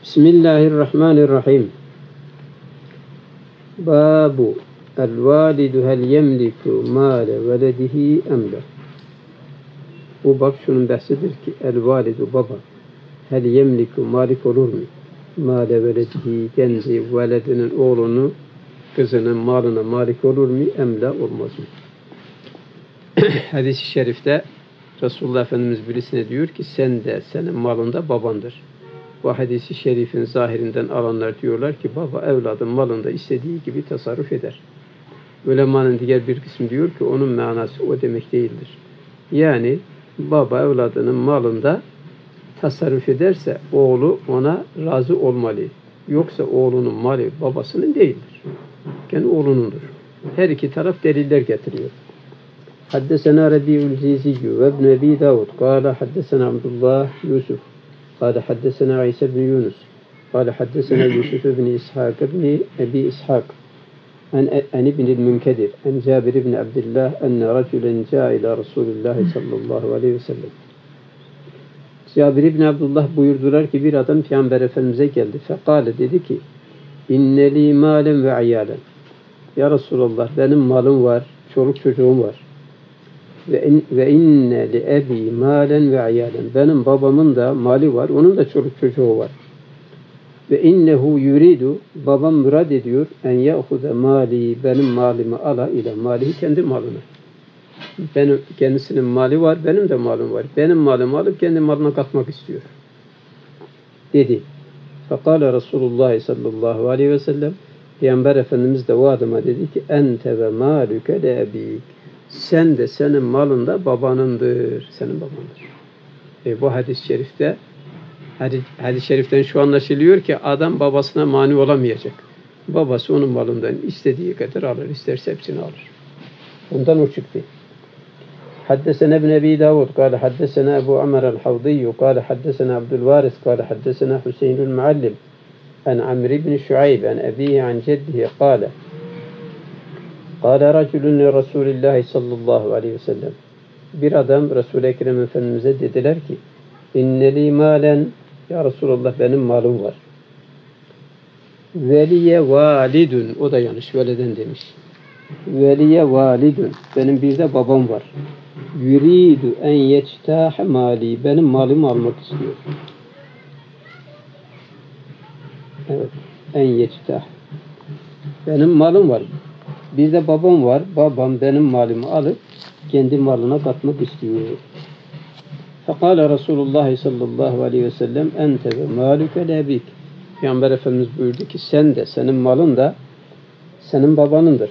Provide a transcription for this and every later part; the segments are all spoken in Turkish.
Bismillahirrahmanirrahim. Babu el-validu hel yemliku mâle veledihi emle. Bu bab şunun bahsidir ki el-validu baba hel yemliku malik olur mu? Mâle veledihi kendi veledinin oğlunu kızının malına malik olur mu? Emle olmaz mı? Hadis-i şerifte Resulullah Efendimiz birisine diyor ki sen de senin malında babandır. Bu hadisi şerifin zahirinden alanlar diyorlar ki baba evladın malında istediği gibi tasarruf eder. Ulemanın diğer bir kısmı diyor ki onun manası o demek değildir. Yani baba evladının malında tasarruf ederse oğlu ona razı olmalı. Yoksa oğlunun mali babasının değildir. Yani oğlunundur. Her iki taraf deliller getiriyor. Haddesena Rabi'ül Ziziyyu ve İbn Ebi Davud. Kâle haddesena Abdullah Yusuf. قال حدثنا عيسى بن يونس قال حدثنا يوسف بن إسحاق بن أبي إسحاق عن ابن المنكدر عن جابر بن عبد الله أن رجلا جاء إلى رسول الله صلى الله عليه وسلم. Cabir ibn Abdullah buyurdular ki bir adam Peygamber Efendimiz'e geldi. Fekale dedi ki inneli malen ve ayalen. Ya Resulallah benim malım var, çoluk çocuğum var. Ve inne li ebi malen ve ayalen. Benim babamın da mali var, onun da çoluk çocuğu var. Ve innehu yuridu, babam murad ediyor en ya'huze mali, benim malımı ala ile malihi, kendi malını. Benim kendisinin mali var, benim de malım var. Benim malımı alıp kendi malına katmak istiyor. Dedi. Fekale Resulullah sallallahu aleyhi ve sellem, Peygamber Efendimiz de o adama dedi ki ente ve malüke le ebik. Sen de senin malın da babanındır. Senin babandır. Bu hadis-i şerifte hadis-i şeriften şu anlaşılıyor ki adam babasına mani olamayacak. Babası onun malından istediği kadar alır. İsterse hepsini alır. Ondan o çıktı. Haddesena İbn Ebi Davud. Kâle haddesena Ebu Amr el-Havdiyyu. Kâle haddesena Abdülvaris. Kâle haddesena Hüseyinül Muallim. An Amr ibn Şuayb. An ebihi an ceddihi. Kâle Kâle racülün li Resulillahi sallallahu aleyhi ve sellem. Bir adam Resul-i Ekrem Efendimiz'e dediler ki inneli malen, ya Resulallah benim malım var. Veliye validun, o da yanlış, veleden demiş. Veliye validun, benim bir de babam var. Yuridu en yectâhe mali, benim malımı almak istiyor. Evet, en yectâhe. Benim malım var. Bir de babam var. Babam benim malımı alıp kendi malına katmak istiyor. Fekale Resulullah sallallahu aleyhi ve sellem ente ve malüke lebik. Peygamber Efendimiz buyurdu ki sen de senin malın da senin babanındır.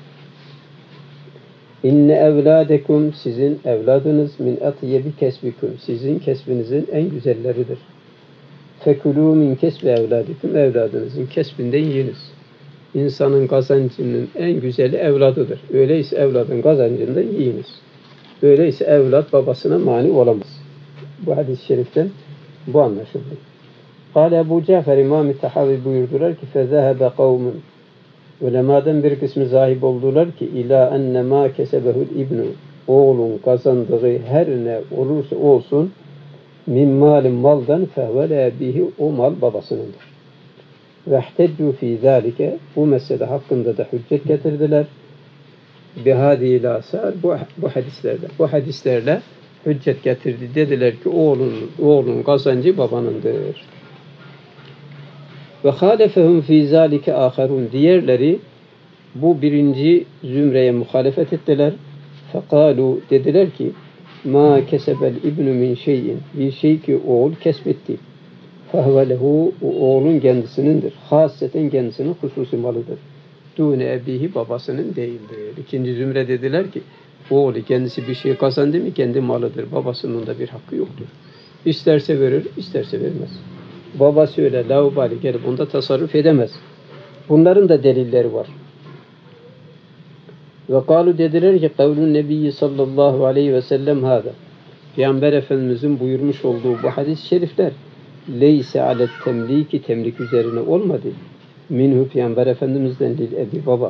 İnne evladekum, sizin evladınız min atyebi kesbikum, sizin kesbinizin en güzelleridir. Fekulû min kesbi evladikum, evladınızın kesbinden yiyiniz. İnsanın kazancının en güzeli evladıdır. Öyleyse evladın kazancından yiyiniz. Öyleyse evlat babasına mani olamaz. Bu hadis-i şeriften bu anlaşıldı. Kâle Ebu Cafer İmam-ı Tahavi buyurdular ki فَذَهَبَ قَوْمٌ, ulemadan bir kısmı zahip oldular ki ila enne ma kesebehul ibnu, oğlun kazandığı her ne olursa olsun min malin maldan fehvele bihi, o mal babasınındır. Vehteccu fî zâlike, bu mesele hakkında da hüccet getirdiler. Bihâdîl âsâr, bu hadislerle hüccet getirdi. Dediler ki oğlun kazancı babanındır. Ve hâlefehum fî zâlike âkharûn, diğerleri bu birinci zümreye muhalefet ettiler. Fekâlû, dediler ki mâ kesebel ibnu min şeyin, bir şey ki oğul kesbetti. فَهْوَ oğlun kendisinindir. Hasreten kendisinin hususi malıdır. Dûne ebihi, babasının değildir. İkinci zümre dediler ki oğlu kendisi bir şey kazandı mı kendi malıdır. Babasının da bir hakkı yoktur. İsterse verir, isterse vermez. Babası öyle laubali gelip onda tasarruf edemez. Bunların da delilleri var. Ve kâlu, dediler ki kavlun nebiyyi sallallahu aleyhi ve sellem hâda. Peygamber Efendimizin buyurmuş olduğu bu hadis-i şerifler leyse alet temliki, temlik üzerine olmadı. Minhu, Peygamber Efendimiz'den lil ebi, baba.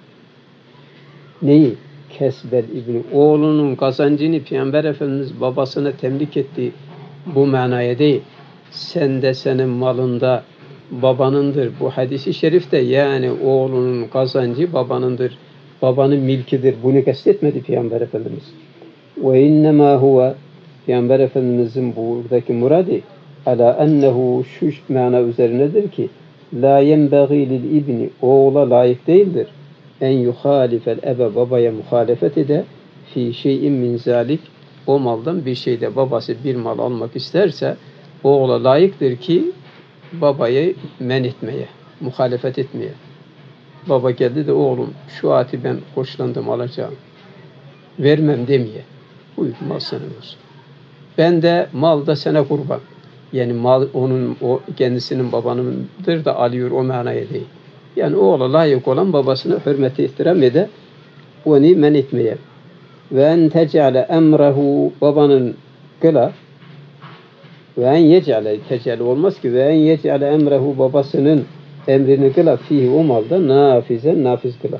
Neyi? Kesbel ibni, oğlunun kazancını Peygamber Efendimiz babasına temlik etti. Bu manaya değil. Sen de senin malında babanındır. Bu hadisi şerifte yani oğlunun kazancı babanındır. Babanın milkidir. Bunu kastetmedi Peygamber Efendimiz. Ve innemâ huve Peygamber Efendimizin buradaki muradı ala ennehu şu mana üzerinedir ki la yenbagî lil ibni oğula layık değildir. En yuhalifel ebe babaya muhalefet ede fi şeyin min zalik o maldan bir şeyde babası bir mal almak isterse oğula layıktır ki babayı men etmeye, muhalefet etmeye. Baba geldi de oğlum şu ati ben hoşlandım alacağım. Vermem demeye. Buyur mal senin olsun. Ben de mal da sana kurban. Yani mal onun o kendisinin babanındır da alıyor o manaya değil. Yani oğla layık olan babasına hürmeti ihtiram ede onu men etmeye. Ve en tecale emrehu babanın kıla ve en yecale tecale olmaz ki ve en yecale emrehu babasının emrini kıla fihi o malda nafiz kıla.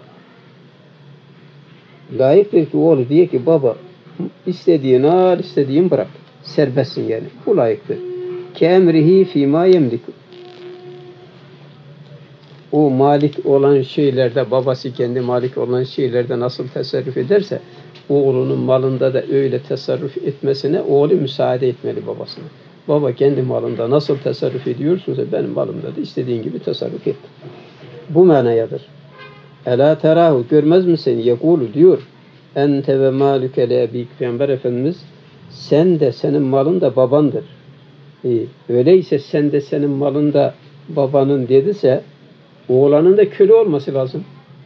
Layıktır ki oğlu diye ki baba istediğini al istediğini bırak. Serbestsin yani. Bu layıktır. Ki emrihi fîmâ yemliku. O malik olan şeylerde babası kendi malik olan şeylerde nasıl tasarruf ederse oğlunun malında da öyle tasarruf etmesine oğlu müsaade etmeli babasına. Baba kendi malında nasıl tasarruf ediyorsunsa benim malımda da istediğin gibi tasarruf et. Bu manayadır. Ela terahu görmez misin? Yekulu diyor. Ente ve malüke le ebik. Peygamber Efendimiz sen de senin malın da babandır. Öyleyse sen de senin malın da babanın dediyse oğlanın da köle olması lazım.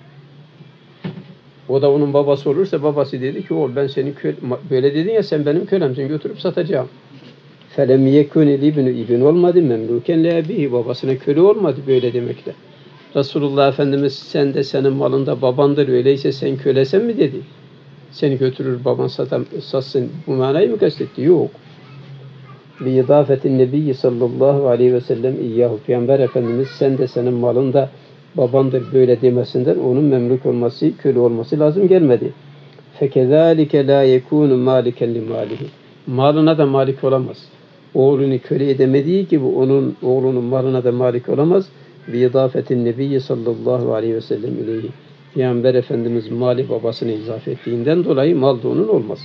O da onun babası olursa babası dedi ki oğul ben senin böyle dedin ya sen benim kölemsin götürüp satacağım. Felem yekûne ibn olmadı memlûken le ebihi babasına köle olmadı böyle demekle. Resulullah Efendimiz sen de senin malında babandır öyleyse sen kölesen mi dedi. Seni götürür baban satsın bu manayı mı kastetti? Yok. Bi idafetin nebiyyi sallallahu aleyhi ve sellem iyyahu Peygamber Efendimiz sen de senin malında babandır böyle demesinden onun memluk olması, köle olması lazım gelmedi. Fekezalike la yekunu maliken li malihi. Malına da malik olamaz. Oğlunu köle edemediği gibi onun oğlunun malına da malik olamaz. Bi idafetin nebiyyi sallallahu aleyhi ve sellem ileyhi. Peygamber Efendimiz mali babasına izafe ettiğinden dolayı mal da onun olmaz.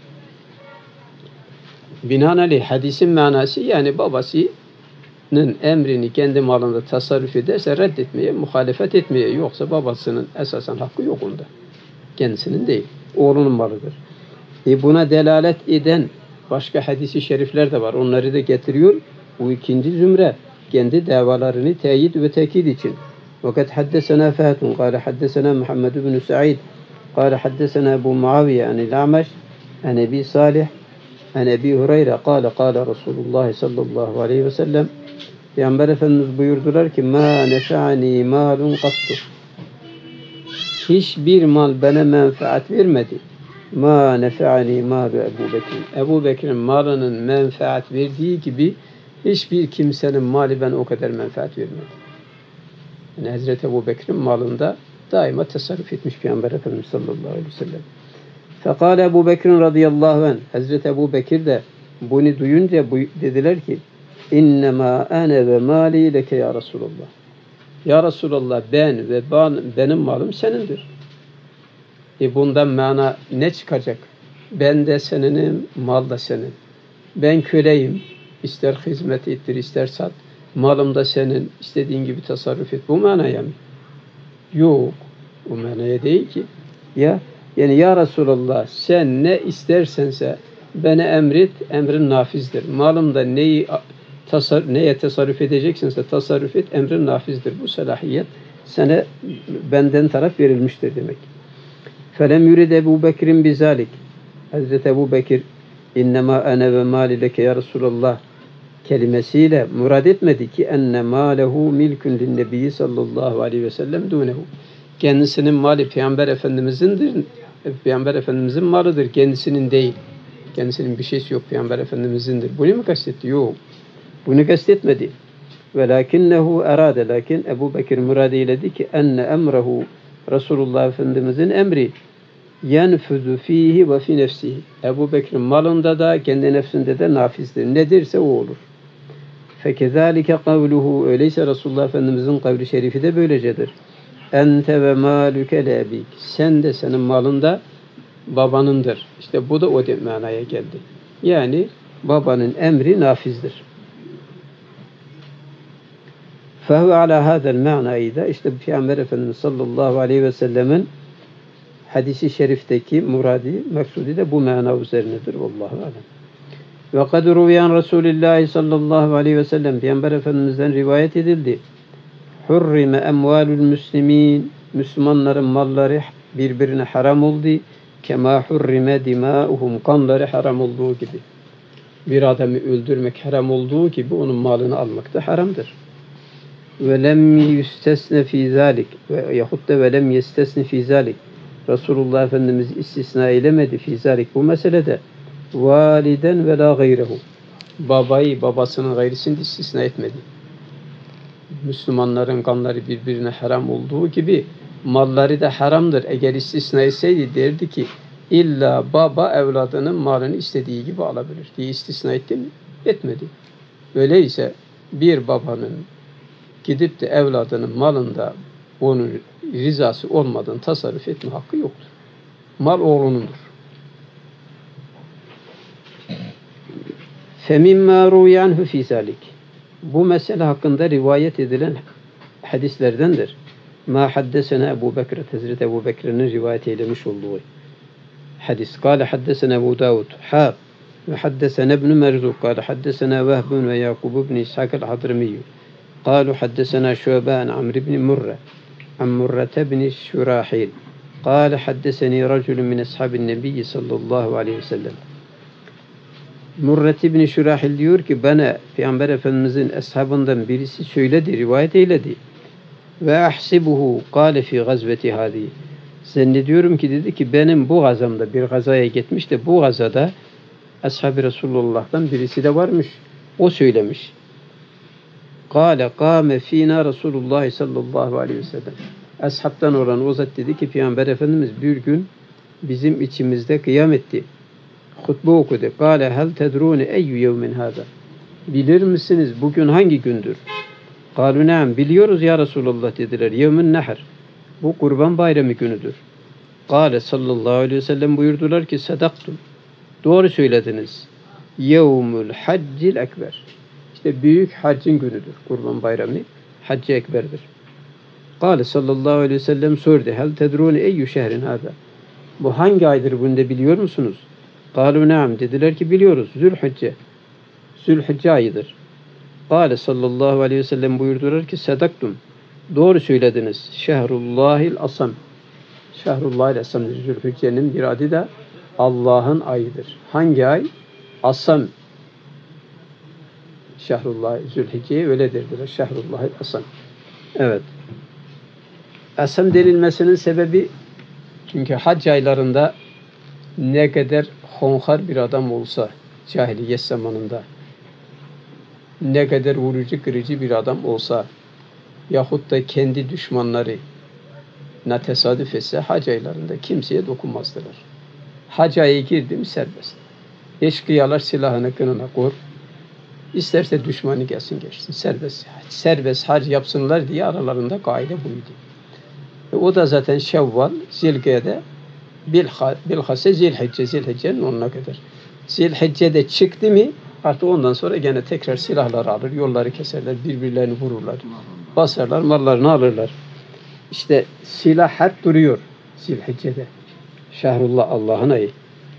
Binaenaleyh hadisin manası yani babasının emrini kendi malında tasarruf ederse reddetmeye, muhalefet etmeye yoksa babasının esasen hakkı yok onda. Kendisinin değil. Oğlunun malıdır. Buna delalet eden başka hadisi şerifler de var. Onları da getiriyor. Bu ikinci zümre kendi davalarını teyit ve tekit için. وقد حدثنا فهد قال حدثنا محمد بن سعيد قال حدثنا أبو معاوية عن الأعمش عن أبي صالح عن أبي هريرة قال رسول الله صلى الله عليه وسلم Peygamber Efendimiz buyurdular ki ma nefa'ani malun qattu. Hiçbir mal bana menfaat vermedi. Ma nefa'ani malu Ebu Bekir. Ebu Bekir'in malının menfaat verdiği gibi hiçbir kimsenin mali bana o kadar menfaat vermedi. Yani Hazreti Ebu Bekir'in malında daima tasarruf etmiş Peygamber Efendimiz sallallahu aleyhi ve sellem. Fekale Ebu Bekir radıyallahu anh. Hazreti Ebu Bekir de bunu duyunca dediler ki İnnemâ ene ve mâli leke ya Resulallah. Ya Resulallah ben ve benim malım senindir. Bundan mana ne çıkacak? Ben de seninim, mal da senin. Ben köleyim. İster hizmet ettir, ister sat. Malım da senin. İstediğin gibi tasarruf et. Bu manaya mı? Yok. Bu manaya değil ki. Yani ya Resulallah sen ne istersense bana emret, emrin nafizdir. Malımda neye tasarruf edeceksinse tasarruf et, emrin nafizdir. Bu salahiyet sana benden taraf verilmiştir demek. Felem yurid Ebu Bekir'in bizalik. Hazreti Ebu Bekir innema ene ve mali leke ya Resulallah kelimesiyle murad etmedi ki enne malehu milkun linnebiyyi sallallahu aleyhi ve sellem dunehu. Kendisinin mali Peygamber Efendimiz'indir. Peygamber Efendimiz'in malıdır. Kendisinin değil. Kendisinin bir şeysi yok. Peygamber Efendimiz'indir. Bunu mu kastetti? Yok. Bunu kastetmedi. Velakinnehu erade. Lakin Ebu Bekir murad eyledi ki enne emrehu Resulullah Efendimiz'in emri yenfüzü fihi ve fi nefsihi. Ebu Bekir'in malında da kendi nefsinde de nafizdir. Nedirse o olur. Fekezalike kavluhu, öyleyse Resulullah Efendimizin kavli şerifi de böylecedir. Ente ve malüke lebik, sen de senin malın da babanındır. İşte bu da o manaya geldi. Yani babanın emri nafizdir. Fehu ala hadel ma'nayı da işte Peygamber Efendimiz sallallahu aleyhi ve sellemin hadisi şerifteki muradi, maksudi de bu mana üzerinedir. Vallahu alem. Ve kad ruviyan Resulullah sallallahu aleyhi ve sellem, Peygamber Efendimiz'den rivayet edildi. Hurrime emvalul müslimin, Müslümanların malları birbirine haram oldu. Kema hurrime dimauhum, kanları haram olduğu gibi. Bir adamı öldürmek haram olduğu gibi onun malını almak da haramdır. Ve lem yüstesne fî zâlik, ve yahut da ve lem yestesne fî zâlik. Resulullah Efendimiz istisna eylemedi fî zâlik, bu meselede. Validen ve la gayrehu, babayı babasının gayrısını istisna etmedi. Müslümanların kanları birbirine haram olduğu gibi malları da haramdır. Eğer istisna etseydi derdi ki illa baba evladının malını istediği gibi alabilir diye istisna etti mi? Etmedi. Öyleyse bir babanın gidip de evladının malında onun rızası olmadan tasarruf etme hakkı yoktur. Mal oğlunundur. فَمِمَّا رُوْيَ عَنْهُ فِي ذَلِكِ, bu mesele hakkında rivayet edilen hadislerdendir. Ma haddesena Ebu Bekir, Hazreti Ebu Bekir'in rivayet eylemiş olduğu hadis. Kâle haddesena Ebu Davud ve haddesena İbn Merzuk, kâle haddesena Vehbun ve Yakub ibn İshak el-Hadrimiyyü. Kâlu haddesena Şu'be an Amr ibn Murre an Murre ibn Şurahil. Kâle haddeseni raculun min ashabin nebiyyi sallallahu aleyhi ve sellem. Murret ibn Şurahil diyor ki bana Peygamber Efendimizin eshabından birisi söyledi, rivayet eyledi. Ve ahsibuhu kâle fi gazveti hâzi. Zannediyorum ki dedi ki benim bu gazamda bir gazaya gitmiş de bu gazada ashab-ı Resulullah'tan birisi de varmış. O söylemiş. Kâle kâme fînâ Resulullah sallallahu aleyhi ve sellem. Ashabtan olan o zat dedi ki Peygamber Efendimiz bir gün bizim içimizde kıyam etti. Hutbe okudu. Kâle hel tedrûne eyyü yevmin hâzâ. Bilir misiniz bugün hangi gündür? Kâlu ne'am, biliyoruz ya Resulullah dediler. Yevmin nehr. Bu kurban bayramı günüdür. Kâle sallallahu aleyhi ve sellem buyurdular ki sadaktum. Doğru söylediniz. Yevmül haccil ekber. İşte büyük haccın günüdür. Kurban bayramı haccı ekberdir. Kâle sallallahu aleyhi ve sellem sordu. Hel tedrûne eyyü şehrin hâzâ. Bu hangi aydır, bunu da biliyor musunuz? Kâlu ne'am, dediler ki biliyoruz. Zülhicce. Zülhicce ayıdır. Kâle sallallahu aleyhi ve sellem buyurdular ki sadaktum. Doğru söylediniz. Şehrullahil asam. Şehrullahil asam. Zülhicce'nin bir adı da Allah'ın ayıdır. Hangi ay? Asam. Şehrullah Zülhicce'ye öyle derdiler. Şehrullahil asam. Evet. Asam denilmesinin sebebi çünkü hac aylarında ne kadar honkar bir adam olsa cahiliyet zamanında, ne kadar vurucu kırıcı bir adam olsa yahut da kendi düşmanları ne tesadüf etse hac aylarında kimseye dokunmazdılar. Hac ayı girdi mi serbest. Eşkıyalar silahını kınına kor. İsterse düşmanı gelsin geçsin. Serbest. Serbest hac yapsınlar diye aralarında kaide buydu. O da zaten Şevval, Zilga'da bilhassa Zilhicce'nin onuna kadar. Zilhicce'de çıktı mı artık ondan sonra gene tekrar silahları alır, yolları keserler, birbirlerini vururlar, basarlar, mallarını alırlar. İşte silah hep duruyor Zilhicce'de. Şehrullah, Allah'ın ayı.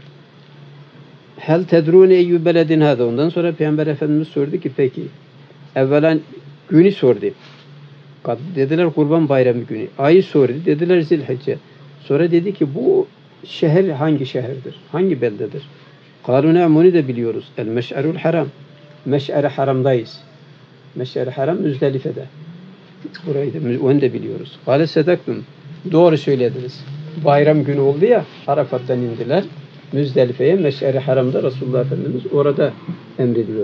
Hel tedrûne eyyü beledin hâdâ. Ondan sonra Peygamber Efendimiz sordu ki peki, evvelen günü sordu. Dediler kurban bayramı günü. Ayı sordu. Dediler Zilhicce. Sonra dedi ki bu şehir hangi şehirdir? Hangi beldedir? Kâlûne bunu da biliyoruz. El meş'erul haram. Meş'er-i haramdayız. Meş'er-i haram Müzdelife'de. Burayı da onu da biliyoruz. Kâle sedaktum. Doğru söylediniz. Bayram günü oldu ya, Arafat'tan indiler. Müzdelife'ye, Meş'er-i haramda Resulullah Efendimiz orada emrediyor.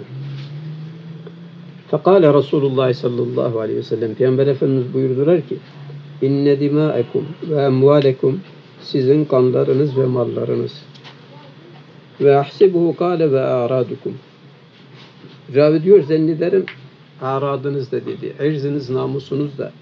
Fekâle Resulullah sallallahu aleyhi ve sellem, Peygamber Efendimiz buyurdular ki inne dimâekum ve emvâlekum, sizin kanlarınız ve mallarınız, ve ahsibuhu kâle ve a'râdukum. Ravi diyor zannederim aradınız da dedi, irziniz, namusunuz da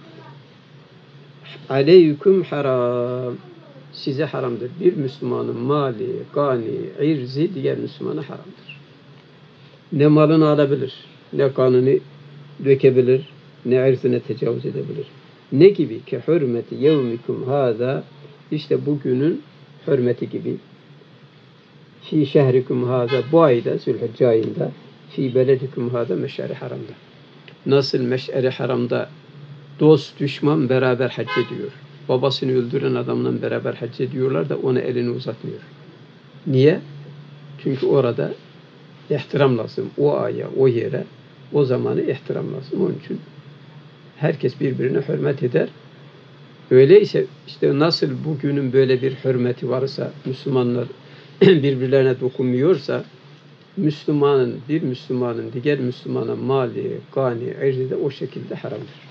aleyküm haram, size haramdır. Bir Müslümanın mali, gani, irzi diğer Müslümana haramdır. Ne malını alabilir, ne kanını dökebilir, ne irzine tecavüz edebilir. Ne gibi? Ki hürmeti yevmikum hâzâ, işte bugünün hürmeti gibi. Fi şehrikum hâzâ, bu ayda, Zülhicce ayında, fi beledikum hâzâ, meş'er-i haramda. Nasıl meş'er-i haramda dost, düşman beraber hac ediyor. Babasını öldüren adamla beraber hac ediyorlar da ona elini uzatmıyor. Niye? Çünkü orada ihtiram lazım. O aya, o yere, o zamanı ihtiram lazım. Onun için herkes birbirine hürmet eder. Öyleyse işte nasıl bugünün böyle bir hürmeti varsa, Müslümanlar birbirlerine dokunmuyorsa, bir Müslümanın diğer Müslümana mali, gani, irzi de o şekilde haramdır.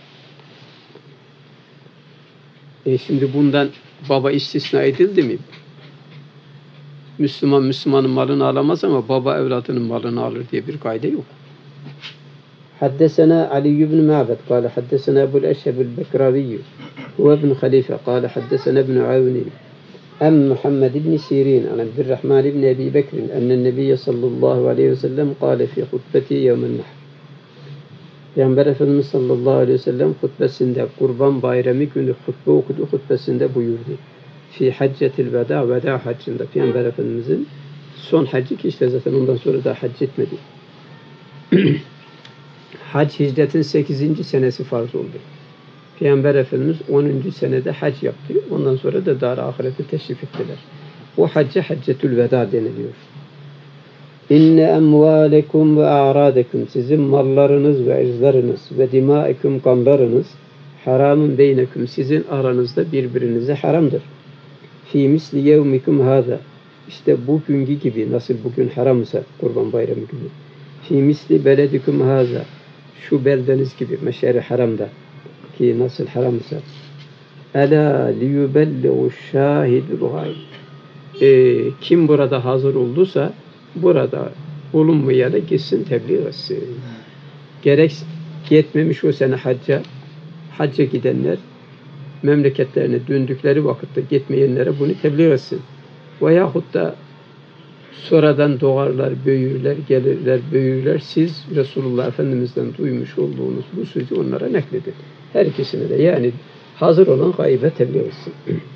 Şimdi bundan baba istisna edildi mi? Müslüman Müslümanın malını alamaz ama baba evladının malını alır diye bir kaide yok. حدثنا علي بن معبد قال حدثنا أبو الأشهب البكراوي هو ابن خليفة قال حدثنا ابن عون عن محمد بن سيرين عن عبد الرحمن بن أبي بكر أن النبي صلى الله عليه وسلم قال في خطبته يوم النحر. Peygamber Efendimiz sallallahu aleyhi ve sellem hutbesinde, Kurban Bayramı günü hutbe okudu, hutbesinde buyurdu. Fi haccetil veda haccında, Peygamber Efendimizin son haccı ki işte zaten ondan sonra da hac etmedi. Hac hicretin 8. senesi farz oldu. Peygamber Efendimiz 10. senede hac yaptı. Ondan sonra da dar ahirete teşrif ettiler. O hacca haccetül veda deniliyor. İnne emvâlekum ve a'râdekum, sizin mallarınız ve irzlarınız ve dimâikum, kanlarınız haramun beynekum, sizin aranızda birbirinize haramdır. Fî misli yevmikum hâzâ, işte bugünkü gibi, nasıl bugün haramsa Kurban Bayramı günü. Fî misli beledikum hâzâ, şu beldeniz gibi meş'er-i haramda ki nasıl haramsa. Elâ liyubelliğu şâhidul gâib, kim burada hazır olduysa burada bulunmaya da gitsin, tebliğ etsin. Gerek gitmemiş o sene hacca gidenler memleketlerine döndükleri vakitte gitmeyenlere bunu tebliğ etsin. Veyahut da sonradan doğarlar, büyürler, gelirler, büyürler. Siz Resulullah Efendimiz'den duymuş olduğunuz bu sözü onlara nakledin. Her ikisine de, yani hazır olan gaybe tebliğ etsin.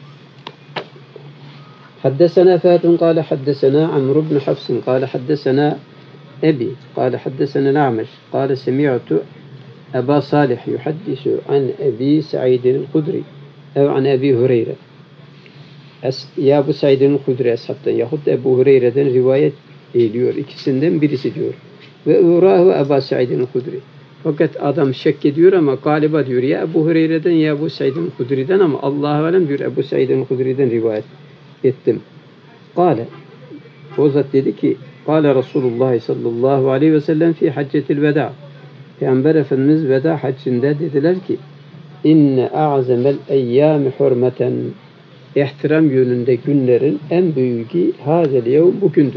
حدثنا فهد قال حدثنا عمرو بن حفص قال حدثنا أبي قال حدثنا الأعمش قال سمعت أبا صالح يحدث عن أبي سعيد الخدري أو عن أبي هريرة. Ya Ebu Said'in Hudri ashabtan yahut Ebu Hureyre'den rivayet ediyor. İkisinden birisi diyor. Ve urahu Ebu Said'in Hudri. Fakat adam şek ediyor ama galiba diyor ya Ebu Hureyre'den ya Ebu Said'in Hudri'den, ama Allahu alem diyor Ebu Said'in Hudri'den rivayet ettim. Kale, o zat dedi ki, Kale Resulullah sallallahu aleyhi ve sellem fi haccetil veda. Peygamber Efendimiz veda haccında dediler ki, İnne a'zemel eyyâmi hürmeten, ihtiram yönünde günlerin en büyüğü hazel yevm, bugündür.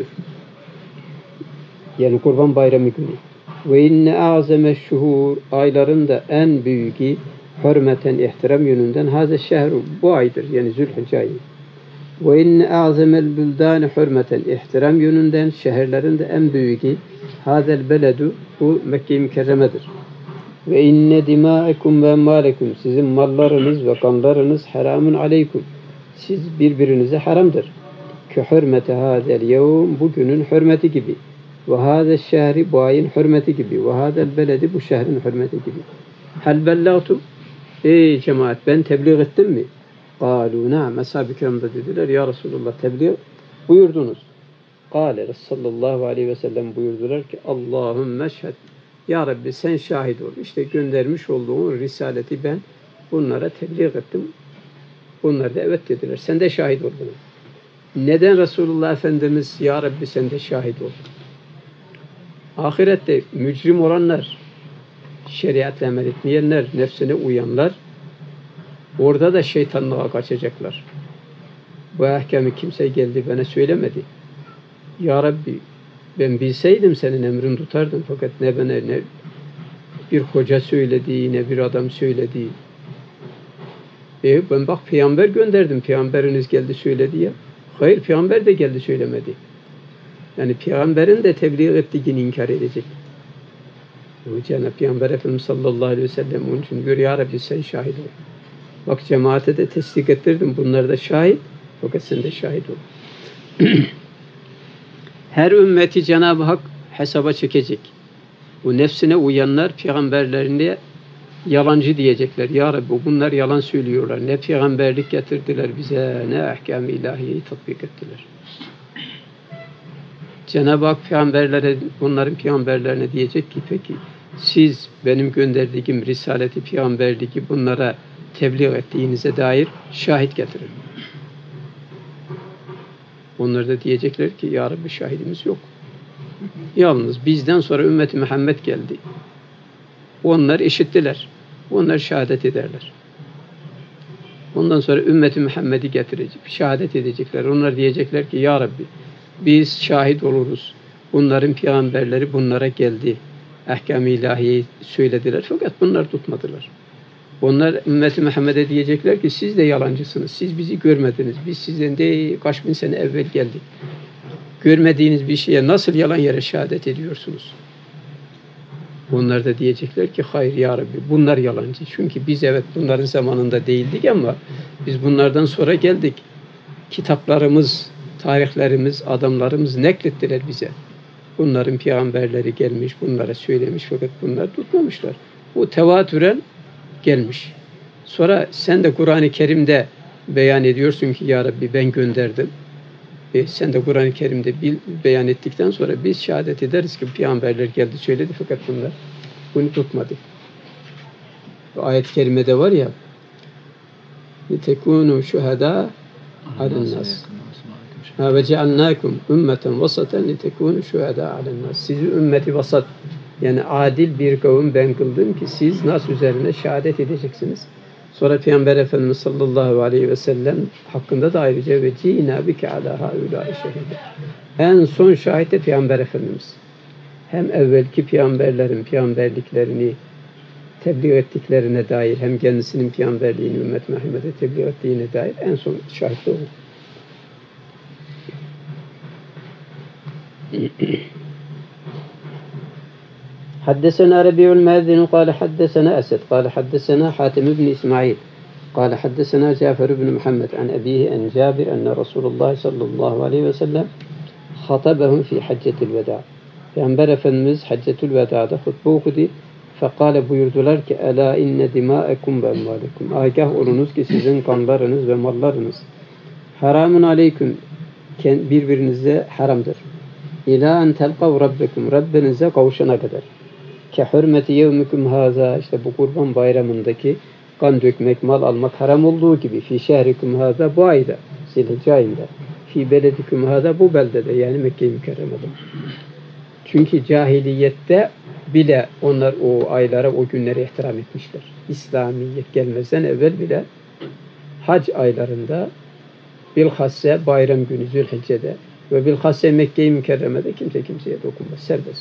Yani Kurban Bayramı günü. Ve inne a'zeme şuhur, ayların da en büyüğü hürmeten, ihtiram yönünden hazel şehru, bu aydır, yani Zülhicce ayı. Ve inne a'zemel büldâne hürmeten, ihtiram yönünden şehirlerin de en büyüğü hazel beledu, bu Mekke-i Mükerreme'dir. Ve inne dimâikum ve emmâlekum, sizin mallarınız ve kanlarınız haramun aleykum, siz birbirinize haramdır. Ki hürmete hazel yevm, bugünün hürmeti gibi. Ve hazel şehri, bu ayın hürmeti gibi. Ve hazel beledi, bu şehrin hürmeti gibi. Hel bellâtum, ey cemaat, ben tebliğ ettim mi? Kâlû na'am, ashab-ı kiram da dediler, ya Resulullah tebliğ buyurdunuz. Kâle sallallahu aleyhi ve sellem buyurdular ki, Allahümme şhed, ya Rabbi sen şahit ol. İşte göndermiş olduğun risaleti ben bunlara tebliğ ettim. Bunlar da evet dediler. Sen de şahit ol buna. Neden Resulullah Efendimiz ya Rabbi sen de şahit ol? Ahirette mücrim olanlar, şeriatla amel etmeyenler, nefsine uyanlar, orada da şeytanlığa kaçacaklar. Bu ahkamı kimse geldi bana söylemedi. Ya Rabbi ben bilseydim senin emrini tutardım, fakat ne bana ne bir hoca söyledi, ne bir adam söyledi. Ben bak peygamber gönderdim, peygamberiniz geldi söyledi ya. Hayır, peygamber de geldi söylemedi. Yani peygamberin de tebliğ ettiğini inkar edecek. O Cenab-ı Peygamber Efendimiz sallallahu aleyhi ve sellem onun için diyor, ya Rabbi sen şahit ol. Bak cemaate de tesdik ettirdim, bunlar da şahit, fakat sen de şahit ol. Her ümmeti Cenab-ı Hak hesaba çekecek. Bu nefsine uyanlar peygamberlerine yalancı diyecekler. Ya Rabbi bunlar yalan söylüyorlar. Ne peygamberlik getirdiler bize, ne ahkam-ı ilahiyeyi tatbik ettiler. Cenab-ı Hak peygamberlere, onların peygamberlerine diyecek ki peki siz benim gönderdiğim risaleti, peygamberliği bunlara tebliğ ettiğinize dair şahit getirin. Onlar da diyecekler ki ya Rabbi şahidimiz yok. Yalnız bizden sonra ümmeti Muhammed geldi. Onlar işittiler. Onlar şehadet ederler. Ondan sonra ümmeti Muhammed'i getirecek, şehadet edecekler. Onlar diyecekler ki ya Rabbi biz şahit oluruz. Bunların peygamberleri bunlara geldi. Ahkam-ı ilahiyeyi söylediler fakat bunlar tutmadılar. Onlar ümmeti Muhammed'e diyecekler ki siz de yalancısınız. Siz bizi görmediniz. Biz sizden de kaç bin sene evvel geldik. Görmediğiniz bir şeye nasıl yalan yere şehadet ediyorsunuz? Onlar da diyecekler ki hayır ya Rabbi bunlar yalancı. Çünkü biz evet bunların zamanında değildik ama biz bunlardan sonra geldik. Kitaplarımız, tarihlerimiz, adamlarımız naklettiler bize. Bunların peygamberleri gelmiş, bunlara söylemiş fakat bunlar tutmamışlar. Bu tevatüren gelmiş. Sonra sen de Kur'an-ı Kerim'de beyan ediyorsun ki ya Rabbi ben gönderdim. Sen de Kur'an-ı Kerim'de beyan ettikten sonra biz şehadet ederiz ki peygamberler geldi söyledi fakat bunlar bunu tutmadı. Bu ayet-i kerimede var ya لِتَكُونُوا شُهَدَاءَ عَلَى النَّاسِ وَجَعَلْنَاكُمْ اُمَّةً وَسَطًا لِتَكُونُوا شُهَدَاءَ عَلَى النَّاسِ sizi ümmeti vasat yani adil bir kavim ben kıldım ki siz nas üzerine şehadet edeceksiniz. Sonra Peygamber Efendimiz sallallahu aleyhi ve sellem hakkında da ayrıca ve cînâ bike alâ haulâi şehîde. En son şahit de Peygamber Efendimiz. Hem evvelki peygamberlerin peygamberliklerini tebliğ ettiklerine dair hem kendisinin peygamberliğini ümmet Muhammed'e tebliğ ettiğine dair en son şahit de o. حدثنا ربيع المأذن قال حدثنا أسد قال حدثنا حاتم بن إسماعيل قال حدثنا جعفر بن محمد عن أبيه أن جابر أن رسول الله صلى الله عليه وسلم خطبهم في حجة الوداع. Peygamber Efendimiz Haccetul Veda'da hutbe okudu. Fekale buyurdular ki Ela inne dimâekum ve emvâlekum. Agah olunuz ki sizin kanlarınız ve mallarınız haramun aleyküm birbirinize haramdır. İlâ en telkav rabbekum. Rabbinize kavuşana kadar. Ke hürmeti yevmikum haza. İşte bu kurban bayramındaki kan dökmek, mal almak haram olduğu gibi. Fi şehrikum haza bu ayda. Zilhicce ayında. Fi beledikum haza bu beldede. Yani Mekke-i Mükerreme'de. Çünkü cahiliyette bile onlar o aylara, o günleri ihtiram etmişler. İslamiyet gelmezden evvel bile hac aylarında bilhassa bayram günü Zülhicce'de ve bilhassa Mekke-i Mükerreme'de kimse kimseye dokunmaz. Serbest.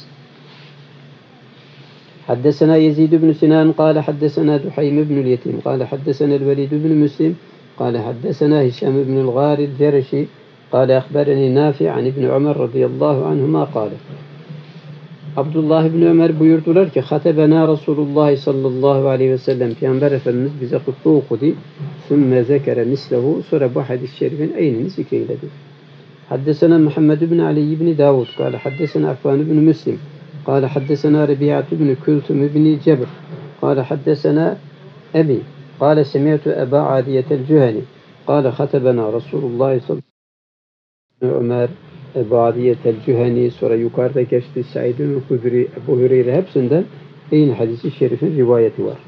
حدثنا يزيد بن سنان قال حدثنا دحيم بن اليتيم قال حدثنا الوليد بن مسلم قال حدثنا هشام بن الغار الجرشي قال أخبرني نافع عن ابن عمر رضي الله عنهما قال Abdullah ibn Ömer buyurdular ki Hatebena Resulullah sallallahu aleyhi ve sellem Peygamber Efendimiz bize hutbe okudu. Sümme zekere mislehu sonra bu hadis-i şerifin aynını zikreyledi. Haddesena Muhammed ibn Ali ibn Davud kâle haddesena Affan ibn Müslim kâle haddesena Rebi'at ibn Kültüm ibn Cebr kâle haddesena Ebi kâle semi'tu Eba Adiyetel Cüheni kâle hatebena Resulullah sallallahu aleyhi ve sellem Ömer Ebu Adiyetel Cüheni sonra yukarıda geçti Said'in Hudri, Ebu Hüreyre hepsinden aynı hadisi şerifin rivayeti var.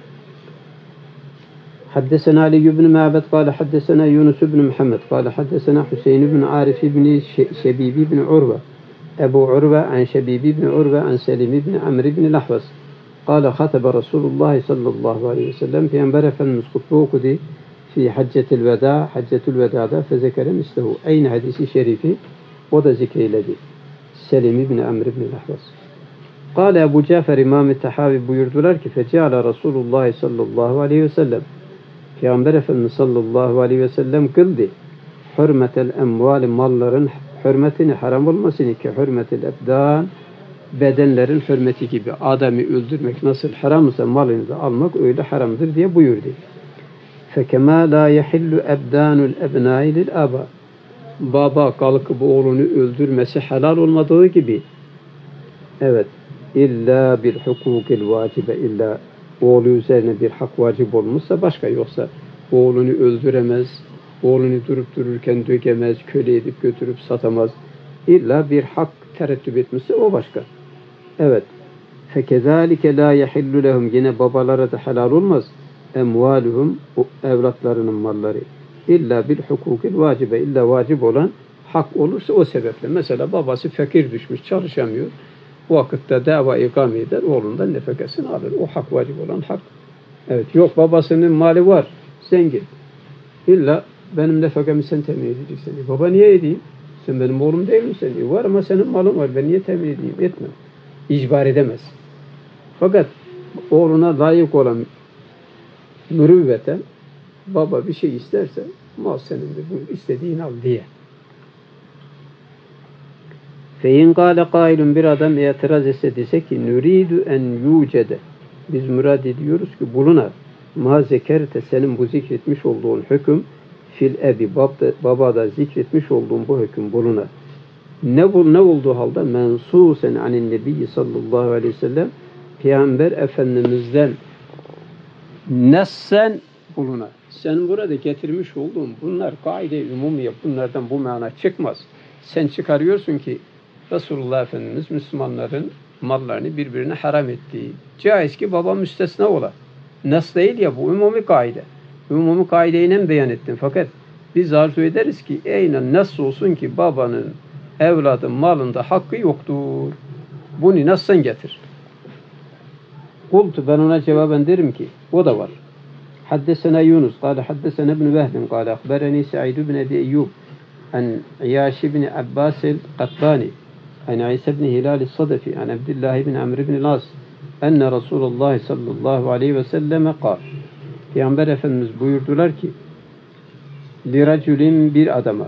Haddesena Ali ibn Ma'bed kâle haddesena Yunus ibn Muhammed kâle haddesena Hüseyin ibn Arif ibn Şebibi ibn Urve Ebu Urve an Şebibi ibn Urve an Selim ibn Amr ibn Lahvas kâle hatebe Resulullah sallallahu aleyhi ve sellem Peygamber Efendimiz hutbe okudu fi haccetil veda haccetul veda'da fezekere mislehu aynı hadisi şerifi o da zikreyledi. Selim ibn Amr ibn Lahvas. Kâle Ebu Cafer İmam-ı Tahavi buyurdular ki feceale Resulullah sallallahu aleyhi ve sellem Peygamber Efendimiz sallallahu aleyhi ve sellem kıldı. Hürmetel emvali malların hürmetini haram olmasını ki hürmetel ebdan bedenlerin hürmeti gibi adamı öldürmek nasıl haramsa malını da almak öyle haramdır diye buyurdu. Fekema la yahillu ebdanul ebnai lil aba. Baba kalkıp oğlunu öldürmesi helal olmadığı gibi evet illa bil hukukil vacibe illa oğlu üzerine bir hak vacip olmuşsa başka yoksa oğlunu öldüremez, oğlunu durup dururken dökemez, köle edip götürüp satamaz. İlla bir hak terettüp etmişse o başka. Evet. Fekezalike la yahillu lehum yine babalara da helal olmaz. Emvaluhum evlatlarının malları. İlla bil hukukil vacibe illa vacip olan hak olursa o sebeple. Mesela babası fakir düşmüş, çalışamıyor. O vakitte dava ikame eder, oğlundan nefekesini alır. O hak vacip olan hak. Evet, yok babasının mali var, zengin. İlla benim nefekemi sen temin edeceksin. Baba niye edeyim? Sen benim oğlum değil misin? Var ama senin malın var, ben niye temin edeyim? Etme. İcbar edemez. Fakat oğluna layık olan mürüvveten baba bir şey isterse mal senindir, bu istediğini al diye. Fein kâle kâilun bir adam itiraz etse dese ki nuridu en yucede biz murad ediyoruz ki bulunar ma zekerte senin bu zikretmiş olduğun hüküm fil ebi babada zikretmiş olduğun bu hüküm bulunar. Ne olduğu halde mensusen anin nebiyyi sallallahu aleyhi ve sellem Peygamber Efendimiz'den nessen bulunar. Sen burada getirmiş olduğun bunlar kaide-i umumiye bunlardan bu mana çıkmaz. Sen çıkarıyorsun ki Resulullah Efendimiz Müslümanların mallarını birbirine haram ettiği. Caiz ki baba müstesna ola. Nas değil ya bu umumi kaide. Umumi kaideyle beyan ettim. Fakat biz arzu ederiz ki aynen nasıl olsun ki babanın evladın malında hakkı yoktur. Bunu nasıl getir? Kultu ben ona cevaben derim ki o da var. Haddesena Yunus, kâle haddesena ibn Vehdin, kâle akbereni Sa'id ibn Ebi Eyyub, an İyaş ibn Abbas el-Qattani, an İsa ibn Hilal el-Sadafi, an Abdullah ibn Amr ibn al-As, enne Resulullah sallallahu aleyhi ve selleme kâl. Peygamber Efendimiz buyurdular ki, liraculin bir adama,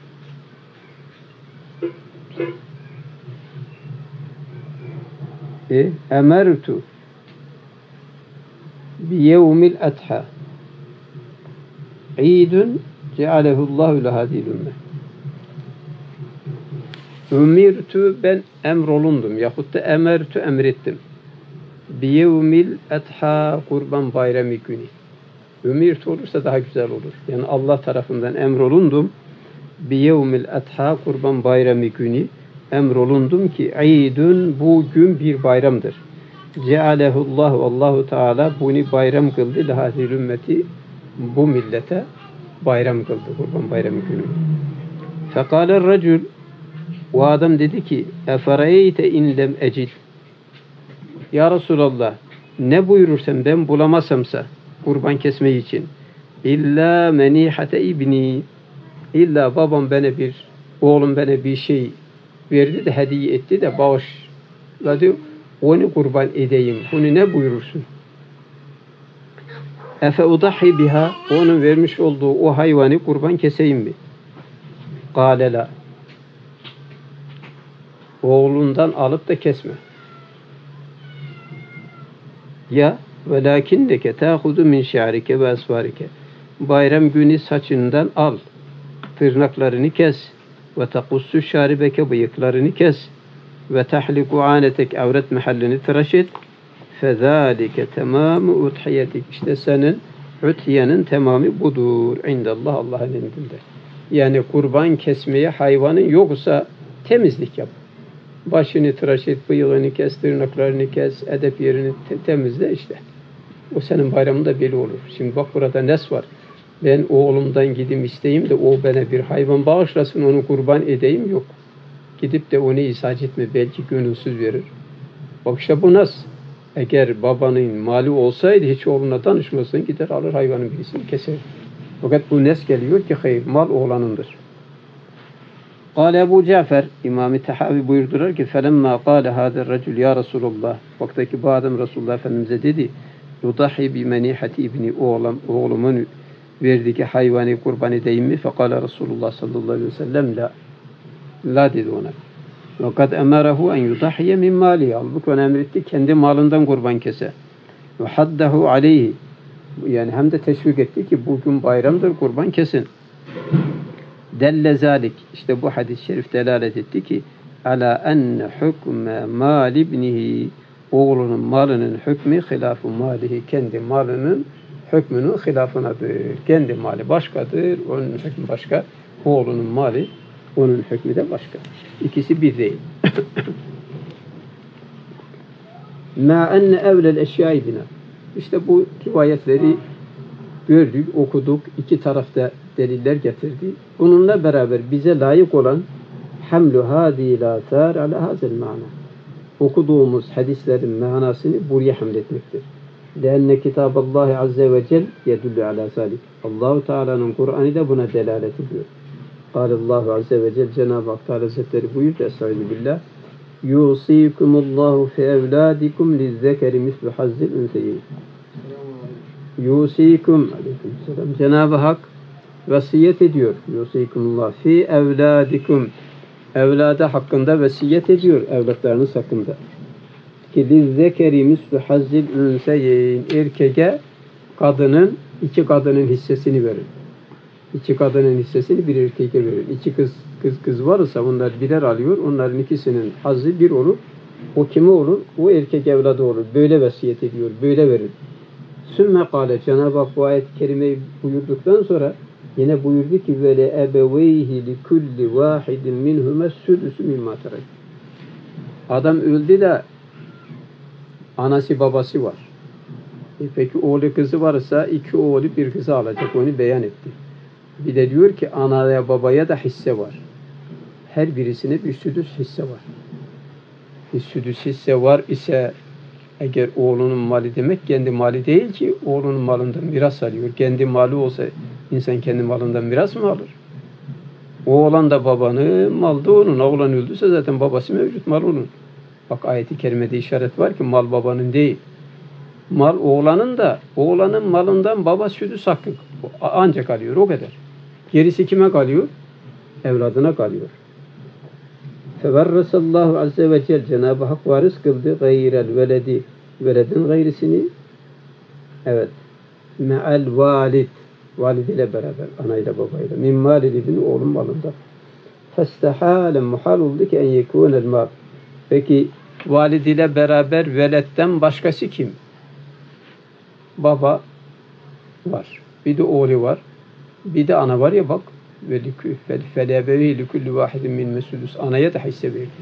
emertu biyevmil adha İdun cealehullahu lehadil ümme. Ümirtu ben emrolundum yahut da emertu emrettim. Biyevmil adha kurban bayramı günü. Ümirtu olursa daha güzel olur. Yani Allah tarafından emrolundum. Biyevmil adha kurban bayramı günü emrolundum ki İdun bu gün bir bayramdır. Cealehullahu Allahu Teala bunu bayram kıldı lehadil ümmeti bu millete bayram kıldı kurban bayramı günü. Fekâler racul o adam dedi ki efereyte in lem ecil ya Resulallah ne buyurursan ben bulamasamsa kurban kesmeyi için illa menihate ibni illa babam bana oğlum bana bir şey verdi de hediye etti de bağışladı onu kurban edeyim. Bunu ne buyurursun? Efe udahi biha onun vermiş olduğu o hayvanı kurban keseyim mi? Kâle la. Oğlundan alıp da kesme. Ya velakinneke tâhudu min şe'rike ve asfarike. Bayram günü saçından al. Tırnaklarını kes. Ve takussu şaribeke bıyıklarını kes. Ve tahliku anetek avret mahallini tıraş et. Fezâlike temâmı udhiyetik. İşte senin udhiyenin tamamı budur. İndallah Allah'ın indinde. Yani kurban kesmeye hayvanın yoksa temizlik yap. Başını tıraş et, bıyığını kes, tırnaklarını kes, edep yerini temizle işte. O senin bayramında belli olur. Şimdi bak burada nes var. Ben oğlumdan gideyim isteyeyim de o bana bir hayvan bağışlasın, onu kurban edeyim yok. Gidip de onu ihsac etme, belki gönülsüz verir. Bak işte bu nasıl? Eğer babanın mali olsaydı hiç oğluna danışmasın, gider alır hayvanın birisini keser. Fakat bu nes geliyor ki hayır, mal oğlanındır. Kâle Ebu Cafer, İmam-ı Tehavi buyurdular ki فَلَمَّا قَالَ هَذَا الرَّجُلُ ya Resulullah. Vaktaki bu adam Resulullah Efendimiz'e dedi yudahi bi menihati ibni oğlumun verdiği hayvanı kurban edeyim mi? Fekala Resulullah sallallahu aleyhi ve sellem la dedi ona. Ve kad emarahu en yudahiye min mali. Halbuki ona emretti kendi malından kurban kese. Ve haddahu aleyhi. Yani hem de teşvik etti ki bugün bayramdır, kurban kesin. Delle zalik. İşte bu hadis-i şerif delalet etti ki ala enne hükme mal ibnihi, oğlunun malının hükmü hilafı malihi, kendi malının hükmünün hilafınadır. Kendi mali başkadır, onun hükmü başka. Oğlunun mali, onun hükmü de başka. İkisi bir değil. Ma enne evlel eşyâi bina. İşte bu rivayetleri gördük, okuduk. İki tarafta deliller getirdi. Bununla beraber bize layık olan hamlu hâzîl âthâr alâ hâzel ma'na. Okuduğumuz hadislerin manasını buraya hamletmektir. لأن كتاب الله عز وجل يدل على ذلك. Allah-u Teala'nın Kur'an'ı da buna delalet ediyor. قال الله عز وجل, Cenab-ı Hak Teala Hazretleri buyurdu, Estaizu billah, yusikumullahu fi evladikum lizzekeri mislu hazzil ünseyin. Yusikum, aleykümselam, Cenab-ı Hak vasiyet ediyor. Yusikumullah fi evladikum, evlada hakkında vasiyet ediyor, evlatlarınız hakkında. Ki lizzekeri mislu hazzil ünseyin, erkeğe iki kadının hissesini verin. İki kadının hissesini bir erkeğe verir. İki kız varsa onlar birer alıyor. Onların ikisinin hazzı bir olur. O kimi olur? O erkek evladı olur. Böyle vasiyet ediyor. Böyle verir. Sümme kâle, Cenab-ı Hak bu ayet-i kerimeyi buyurduktan sonra yine buyurdu ki vele ebeveyhi li kulli vahidin minhume südüsü mimma terek. Adam öldü de anası babası var. Peki oğlu kızı varsa iki oğlu bir kızı alacak. Onu beyan etti. Bir de diyor ki anaya babaya da hisse var. Her birisine bir südüs hisse var. Bir südüs hisse var ise eğer oğlunun mali demek kendi mali değil ki oğlunun malından miras alıyor. Kendi mali olsa insan kendi malından miras mı alır? Oğlan da babanın, mal da onun. Oğlan öldüyse zaten babası mevcut, mal onun. Bak ayet-i kerimede işaret var ki mal babanın değil. Mal oğlanın da oğlanın malından baba südüs hakkı ancak alıyor, o kadar. Gerisi kime kalıyor? Evladına kalıyor. Feverresallahu azze ve celle, Cenab-ı Hak varis kıldı gayrel veledi, veledin gayrisini, evet, me'al valid, valid ile beraber, anayla babayla, min malil ibni, oğlun malında. Festehâle, muhal oldu ki en yekûnel mal. Peki valid ile beraber veletten başkası kim? Baba var. Bir de oğlu var. Bir de ana var ya bak. Felebevi likulli vahidin min mesudus. Anaya da hisse verdi.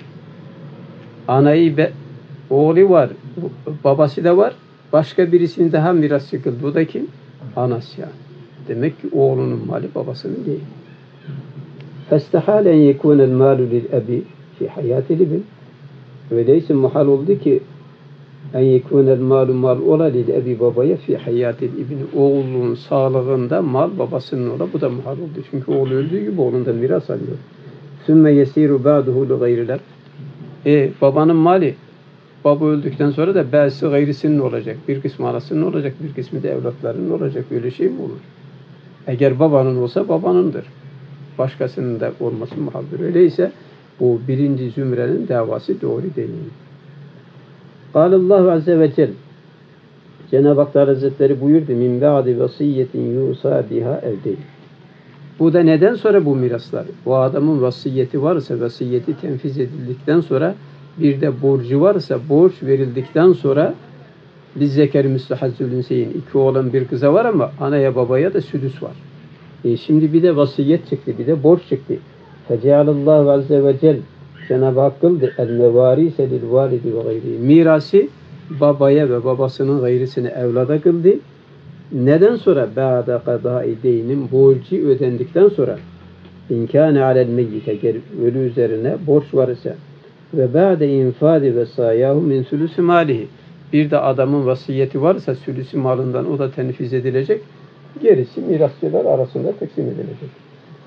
Oğlu var. Babası da var. Başka birisinin daha miras çıkıldı. O da kim? Anası yani. Demek ki oğlunun mali babasının değil. Festehâle en yekûnel mâlu lil ebi fi hayâtil ibn. Öyleyse muhal oldu ki en yekûnel malu mal ola lil ebi babaya fi hayatil ibni, oğlunun sağlığında mal babasının ola, bu da muhal oldu. Çünkü oğlu öldüğü gibi oğlundan miras alıyor. Sümme yesiru ba'duhu li gayriler. Babanın mali, baba öldükten sonra da bazısı gayrisinin olacak. Bir kısmı anasının olacak, bir kısmı da evlatlarının olacak. Öyle şey mi olur? Eğer babanın olsa babanındır. Başkasının da olması muhaldir. Öyleyse bu birinci zümrenin davası doğru değil. Allahu azze ve celle, Cenab-ı Hak Hazretleri buyurdu min ba'di vasiyetin yusa biha evdeyn. Bu da neden sonra bu miraslar? Bu adamın vasiyeti varsa, vasiyeti tenfiz edildikten sonra, bir de borcu varsa, borç verildikten sonra lizzekeri mislu hazzul ünseyin, iki oğlan bir kıza var ama anaya babaya da südüs var. Şimdi bir de vasiyet çıktı, bir de borç çıktı. Fecealallahu azze ve celle, Cenab-ı Hak kıldı el-mevarise lil validi ve gayri. Mirası babaya ve babasının gayrisini evlada kıldı. Neden sonra? Ba'da kadâi deynin, borcu ödendikten sonra, inkâne alel meyyit, eğer ölü üzerine borç var ise, ve ba'de infâdi vesâyâhu min sülüsü mâlihi, bir de adamın vasiyeti varsa sülüsü malından o da tenfiz edilecek, gerisi mirasçılar arasında taksim edilecek.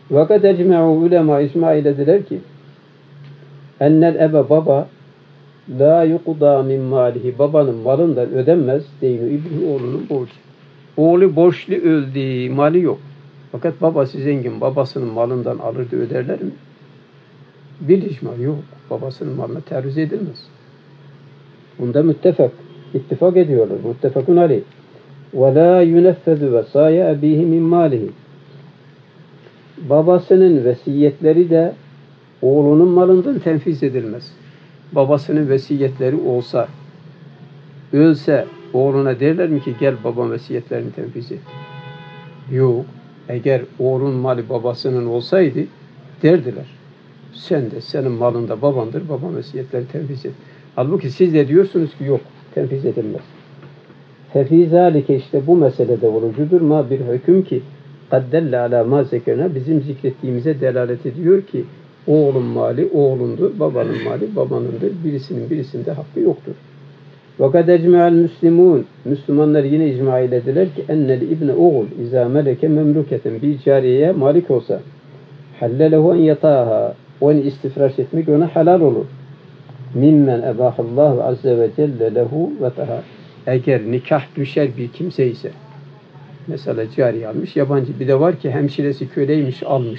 Vakat ecme'u ulema icma eylediler ki ennel ebe baba la yuqda min malihi babanın malından ödenmez deynu ibni oğlunun borcu. Oğlu borçlu öldü, mali yok. Fakat babası zengin, babasının malından alırdı öderler mi? Bir icma yok. Babasının malına terviz edilmez. Bunda ittifak ediyorlar. Muttefakun aleyh. Ve la yuneffezu vesaya ebihi min malihi. Babasının vesiyetleri de oğlunun malından tenfiz edilmez. Babasının vesiyetleri olsa, ölse oğluna derler mi ki gel babam vesiyetlerini tenfiz et? Yok. Eğer oğlun mali babasının olsaydı derdiler. Sen de senin malında babandır, baban vesiyetleri tenfiz et. Halbuki siz de diyorsunuz ki yok, tenfiz edilmez. Fefî zâlike işte bu meselede olucudur ma bir hüküm ki kaddelle alâ mâ zekerna bizim zikrettiğimize delalet ediyor ki oğlun mali oğlundur, babanın mali babanındır. Birisinde hakkı yoktur. Ve kad ecme'al müslimûn Müslümanlar yine icma eylediler ki ennel ibne oğul izâ meleke memluketen bir cariyeye malik olsa hallelehu en yatâha onu istifraş etmek ona halal olur. Mimmen ebâhallâhu azze ve celle lehu ve tehâ. Eğer nikah düşer bir kimse ise mesela cariye almış, yabancı bir de var ki hemşiresi köleymiş almış.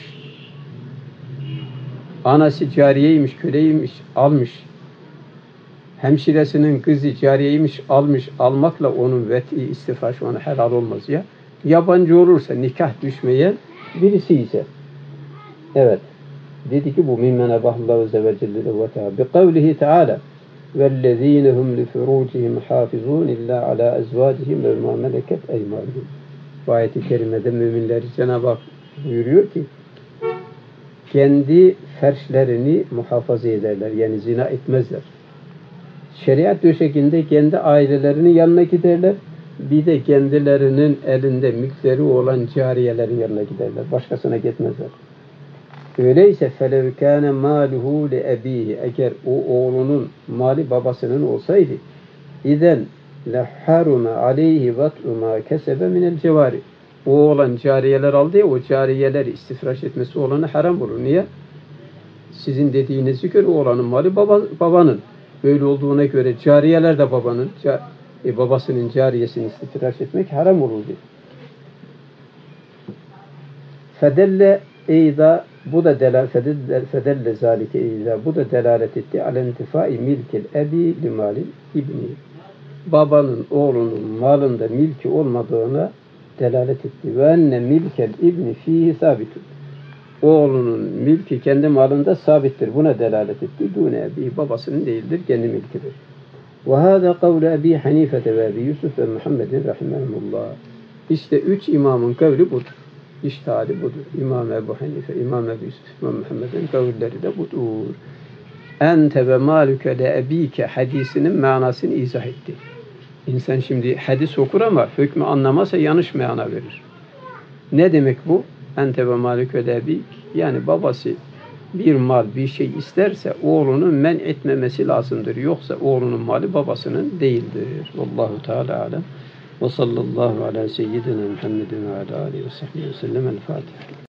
Anası cariyeymiş, köleymiş almış. Hemşiresinin kızı cariyeymiş almış. Almakla onun veti istifraş ona helal olmaz ya. Yabancı olursa nikah düşmeyen birisi ise. Evet. Dedi ki bu mimmen ebâhallâhu azze ve celle lehu ve tehâ. Bi kavlihi teâlâ وَالَّذ۪ينَ هُمْ لِفُرُوجِهِمْ حَافِظُونَ اِلَّا عَلَى اَزْوَاجِهِمْ وَمَا مَلَكَتْ اَيْمَانِهِمْ. Bu ayet-i kerimede müminleri Cenab-ı Hak buyuruyor ki kendi ferçlerini muhafaza ederler. Yani zina etmezler. Şeriat döşekinde kendi ailelerinin yanına giderler. Bir de kendilerinin elinde mülkleri olan cariyelerin yanına giderler. Başkasına gitmezler. Öyleyse فَلَوْ كَانَ مَالُهُ لِأَب۪يهِ eğer o oğlunun mali babasının olsaydı اِذَنْ لَحَّرُمَ عَلَيْهِ وَطْءُ مَا كَسَبَ مِنَ الْجَوَارِ o oğlan cariyeler aldı ya o cariyeleri istifraş etmesi oğlana haram olur. Niye? Sizin dediğinize göre oğlanın mali babanın. Böyle olduğuna göre cariyeler de babanın. Babasının cariyesini istifraş etmek haram olur diye. Fedelle eyda bu da fedelle zalike eyda bu da delalet etti alentifai milkil ebi limalil ibni. Babanın oğlunun malında milki olmadığına delalet etti. Ve enne milkel ibni fihi sabitun. Oğlunun milki kendi malında sabittir. Buna delalet etti. Dune ebi babasının değildir. Kendi milkidir. Ve hâzâ kavle Ebi Hanife ve Ebi Yusuf ve Muhammedin rahimahumullah. İşte 3 imamın kavli budur. İçtihadi budur. İmam Ebu Hanife, İmam Ebu Yusuf, İmam Muhammed'in kavulleri de budur. Ente ve malüke le ebike hadisinin manasını izah etti. İnsan şimdi hadis okur ama hükmü anlamazsa yanlış mana verir. Ne demek bu? Ente ve malüke le ebik. Yani babası bir mal, bir şey isterse oğlunun men etmemesi lazımdır. Yoksa oğlunun mali babasının değildir. Vallahu Teala alem. Ve sallallahu ala seyyidina Muhammedin ve ala aleyhi ve sahbihi ve sellem. El Fatiha.